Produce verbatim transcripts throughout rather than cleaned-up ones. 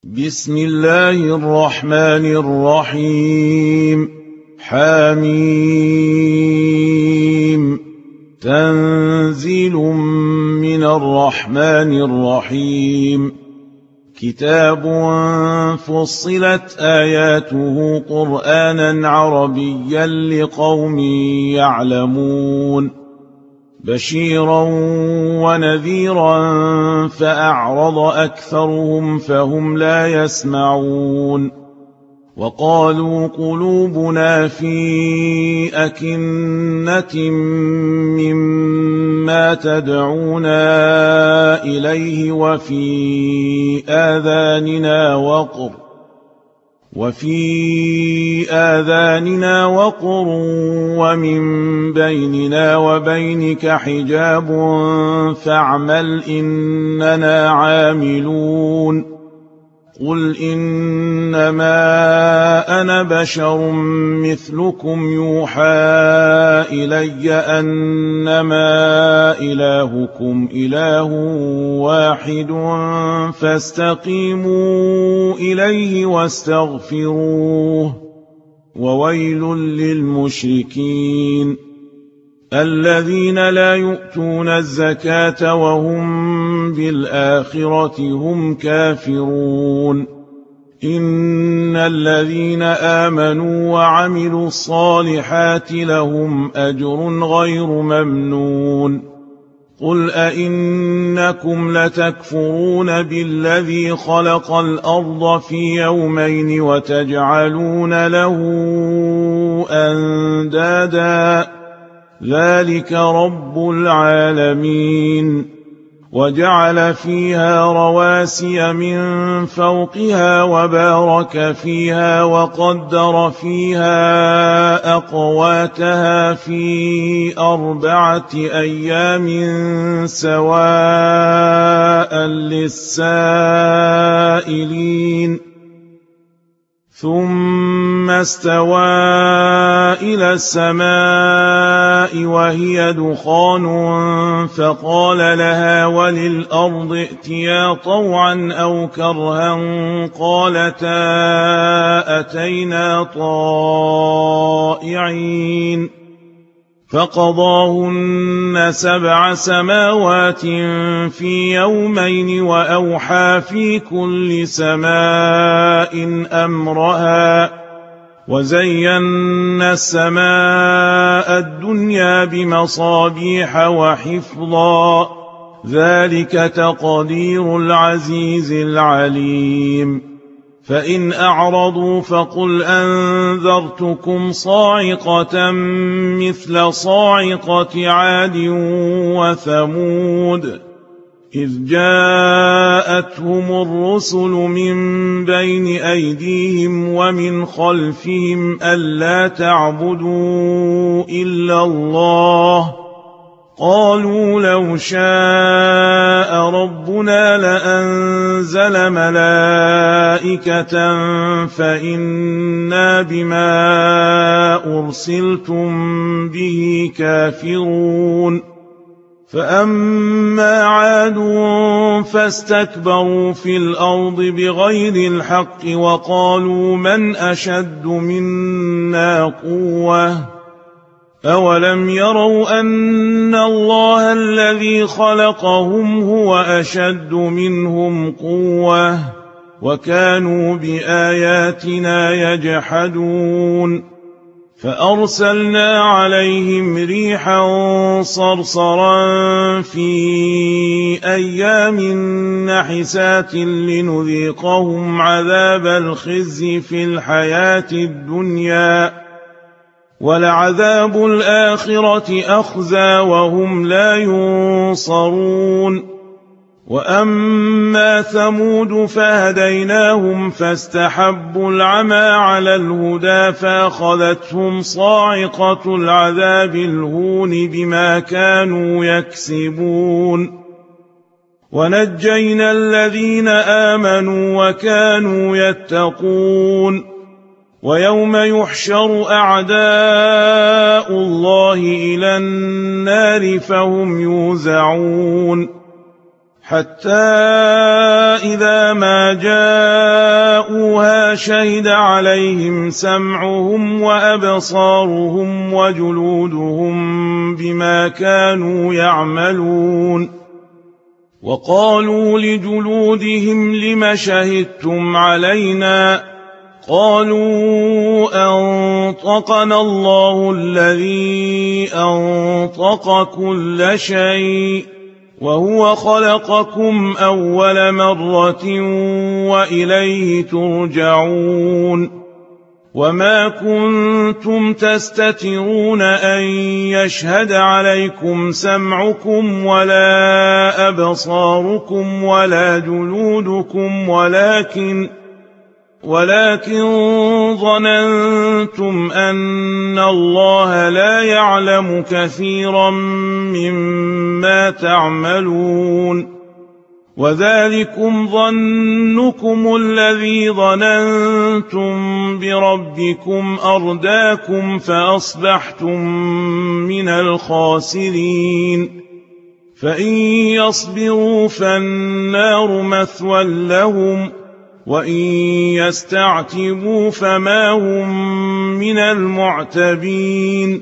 بسم الله الرحمن الرحيم. حميم. تنزيل من الرحمن الرحيم. كتاب فصلت آياته قرآنا عربيا لقوم يعلمون بشيرا ونذيرا فأعرض أكثرهم فهم لا يسمعون. وقالوا قلوبنا في أكنة مما تدعونا إليه وفي آذاننا وقر وفي آذاننا وقر ومن بيننا وبينك حجاب فاعمل إننا عاملون. قل إنما أنا بشر مثلكم يوحى إلي أنما إلهكم إله واحد فاستقيموا إليه واستغفروه. وويل للمشركين الذين لا يؤتون الزكاة وهم بالآخرة هم كافرون. إن الذين آمنوا وعملوا الصالحات لهم أجر غير ممنون. قل أئنكم لتكفرون بالذي خلق الأرض في يومين وتجعلون له أندادا ذلك رب العالمين. وجعل فيها رواسي من فوقها وبارك فيها وقدر فيها أقواتها في أربعة أيام سواء للسائلين. ثم استوى إلى السماء وهي دخان فقال لها وللأرض ائتيا طوعا أو كرها قالتا أتينا طائعين. فقضاهن سبع سماوات في يومين وأوحى في كل سماء أمرها وزينا السماء الدنيا بمصابيح وحفظا ذلك تقدير العزيز العليم. فإن أعرضوا فقل أنذرتكم صاعقة مثل صاعقة عاد وثمود إذ جاءتهم الرسل من بين أيديهم ومن خلفهم ألا تعبدوا إلا الله قالوا لو شاء ربنا لأنزل ملائكة فإنا بما أرسلتم به كافرون. فأما عاد فاستكبروا في الأرض بغير الحق وقالوا من أشد منا قوة أولم يروا أن الله الذي خلقهم هو أشد منهم قوة وكانوا بآياتنا يجحدون. فأرسلنا عليهم ريحا صرصرا في أيام نحسات لنذيقهم عذاب الخزي في الحياة الدنيا ولعذاب الآخرة أخزى وهم لا ينصرون. وأما ثمود فهديناهم فاستحبوا العمى على الهدى فأخذتهم صاعقة العذاب الهون بما كانوا يكسبون. ونجينا الذين آمنوا وكانوا يتقون. ويوم يحشر أعداء الله إلى النار فهم يوزعون حتى إذا ما جاءوها شهد عليهم سمعهم وأبصارهم وجلودهم بما كانوا يعملون وقالوا لجلودهم لم شهدتم علينا قالوا أنطقنا الله الذي أنطق كل شيء وهو خلقكم أول مرة وإليه ترجعون وما كنتم تستترون أن يشهد عليكم سمعكم ولا أبصاركم ولا جلودكم ولكن ولكن ظننتم أن الله لا يعلم كثيرا مما تعملون وذلكم ظنكم الذي ظننتم بربكم أرداكم فأصبحتم من الخاسرين فإن يصبروا فالنار مثوى لهم وإن يستعتبوا فما هم من المعتبين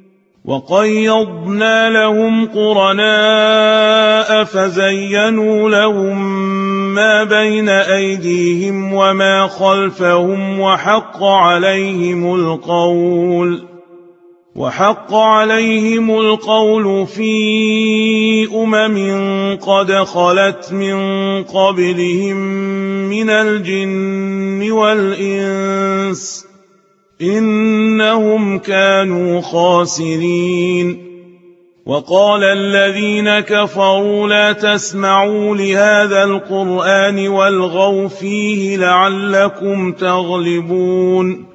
وقيضنا لهم قرناء فزينوا لهم ما بين أيديهم وما خلفهم وحق عليهم القول وحق عليهم القول في أمم قد خلت من قبلهم من الجن والإنس إنهم كانوا خاسرين وقال الذين كفروا لا تسمعوا لهذا القرآن والغوا فيه لعلكم تغلبون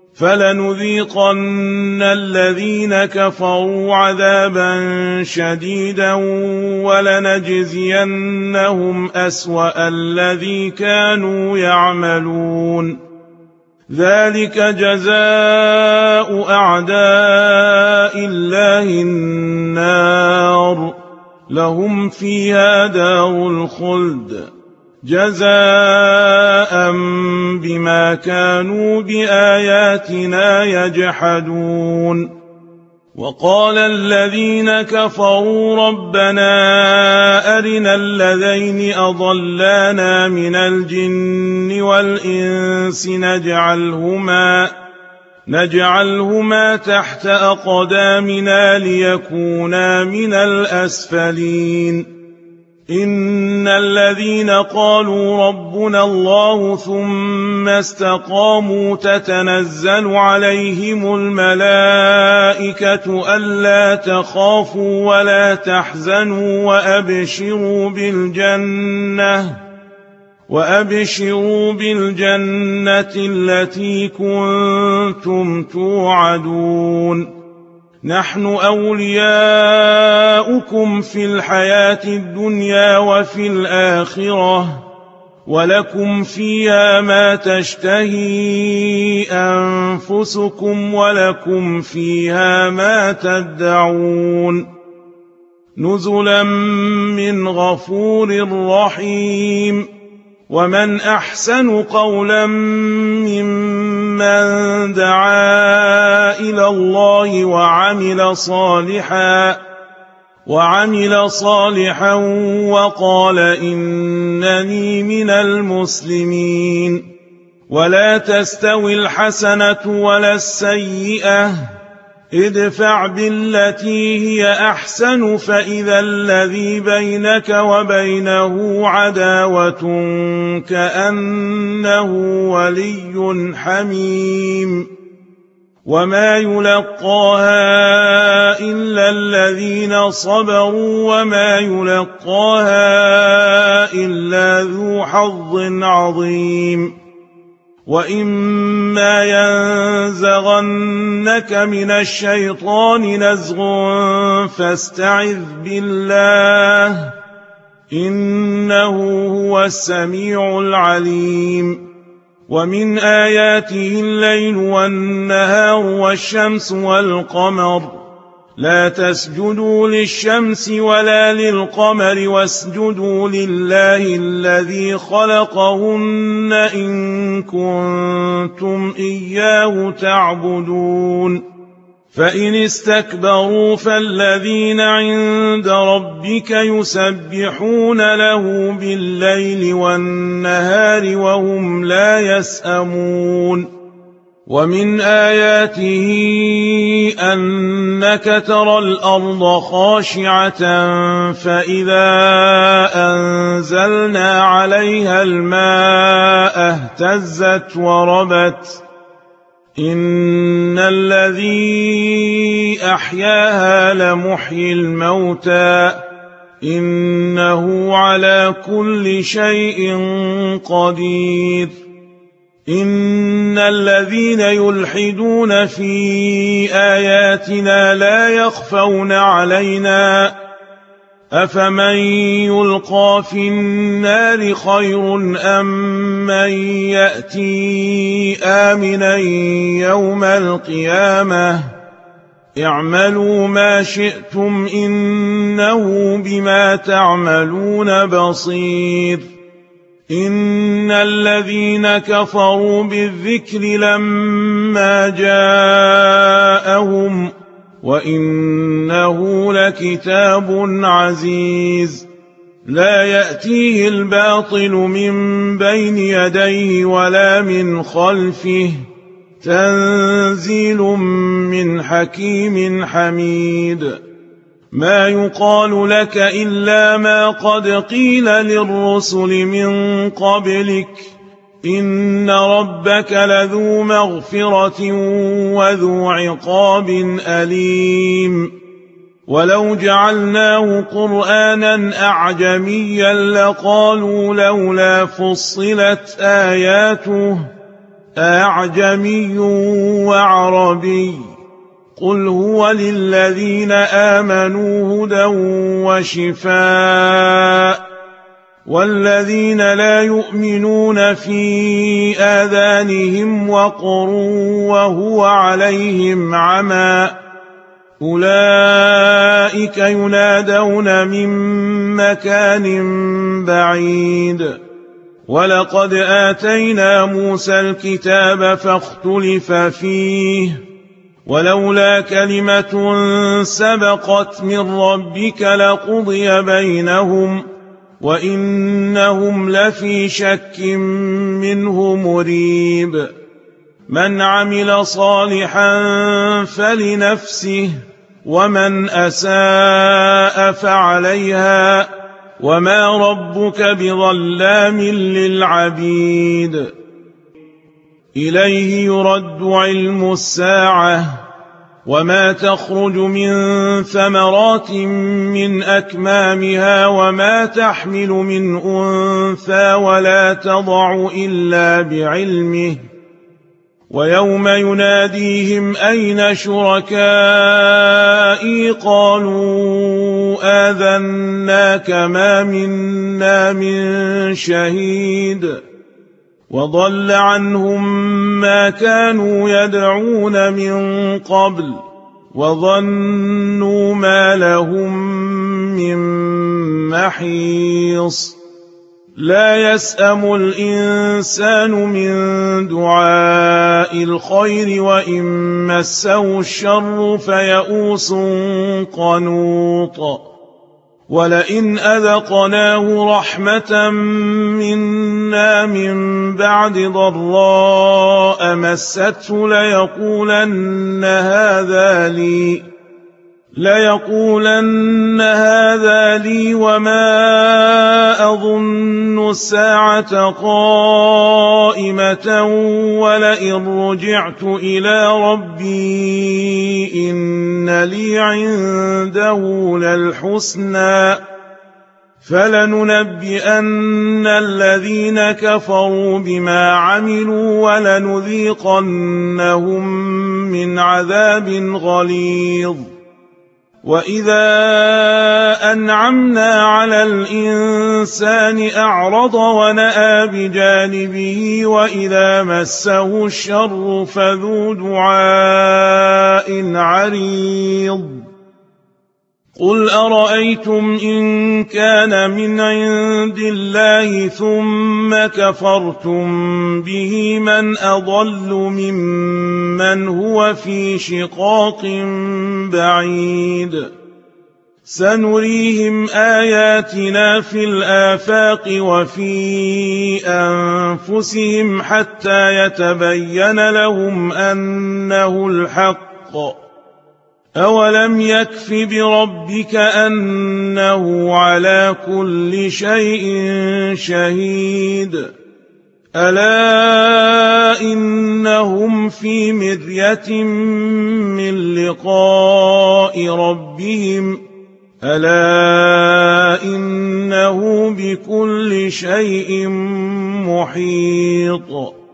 فلنذيقن الذين كفروا عذابا شديدا ولنجزينهم أسوأ الذي كانوا يعملون ذلك جزاء أعداء الله النار لهم فيها دار الخلد جزاء بما كانوا بآياتنا يجحدون وقال الذين كفروا ربنا أرنا الذين أضلانا من الجن والإنس نجعلهما نجعلهما تحت أقدامنا ليكونا من الأسفلين إن الذين قالوا ربنا الله ثم استقاموا تتنزل عليهم الملائكة ألا تخافوا ولا تحزنوا وأبشروا بالجنة وأبشروا بالجنة التي كنتم توعدون نحن أولياؤكم في الحياة الدنيا وفي الآخرة ولكم فيها ما تشتهي أنفسكم ولكم فيها ما تدعون نزلا من غفور رحيم ومن أحسن قولا ممن دعا إلى الله وعمل صالحا وعمل صالحا وقال إنني من المسلمين ولا تستوي الحسنة ولا السيئة ادفع بالتي هي أحسن فإذا الذي بينك وبينه عداوة كأنه ولي حميم وما يلقاها إلا الذين صبروا وما يلقاها إلا ذو حظ عظيم وإما ينزغنك من الشيطان نزغ فاستعذ بالله إنه هو السميع العليم ومن آياته الليل والنهار والشمس والقمر لا تسجدوا للشمس ولا للقمر واسجدوا لله الذي خلقهن إن كنتم إياه تعبدون فإن استكبروا فالذين عند ربك يسبحون له بالليل والنهار وهم لا يسأمون ومن آياته أنك ترى الأرض خاشعة فإذا أنزلنا عليها الماء اهتزت وربت إن الذي أحياها لمحيي الموتى إنه على كل شيء قدير إن الذين يلحدون في آياتنا لا يخفون علينا أفمن يلقى في النار خير أم من يأتي آمنا يوم القيامة اعملوا ما شئتم إنه بما تعملون بصير إن الذين كفروا بالذكر لما جاءهم وإنه لكتاب عزيز لا يأتيه الباطل من بين يديه ولا من خلفه تنزيل من حكيم حميد ما يقال لك إلا ما قد قيل للرسل من قبلك إن ربك لذو مغفرة وذو عقاب أليم ولو جعلناه قرآنا أعجميا لقالوا لولا فصلت آياته أعجمي وعربي قل هو للذين آمنوا هدى وشفاء والذين لا يؤمنون في آذانهم وقر وهو عليهم عمى أولئك ينادون من مكان بعيد ولقد آتينا موسى الكتاب فاختلف فيه ولولا كلمة سبقت من ربك لقضي بينهم وإنهم لفي شك منه مريب من عمل صالحا فلنفسه ومن أساء فعليها وما ربك بظلام للعبيد إليه يرد علم الساعة وما تخرج من ثمرات من أكمامها وما تحمل من أنثى ولا تضع إلا بعلمه ويوم يناديهم أين شركائي قالوا آذناك ما منا من شهيد وضل عنهم ما كانوا يدعون من قبل وظنوا ما لهم من محيص لا يسأم الإنسان من دعاء الخير وإن مسه الشر فيئوس قنوط ولئن أذقناه رحمة منا من بعد ضراء مسته ليقولن هذا لي ليقولن هذا لي وما أظن الساعة قائمة ولئن رجعت إلى ربي إن لي عنده للحسنى فلننبئن الذين كفروا بما عملوا ولنذيقنهم من عذاب غليظ وإذا أنعمنا على الإنسان أعرض ونأى بجانبه وإذا مسه الشر فذو دعاء عريض قل أرأيتم إن كان من عند الله ثم كفرتم به من أضل ممن هو في شقاق بعيد سنريهم آياتنا في الآفاق وفي أنفسهم حتى يتبين لهم أنه الحق أولم يكف بربك أنه على كل شيء شهيد ألا إنهم في مرية من لقاء ربهم ألا إنه بكل شيء محيط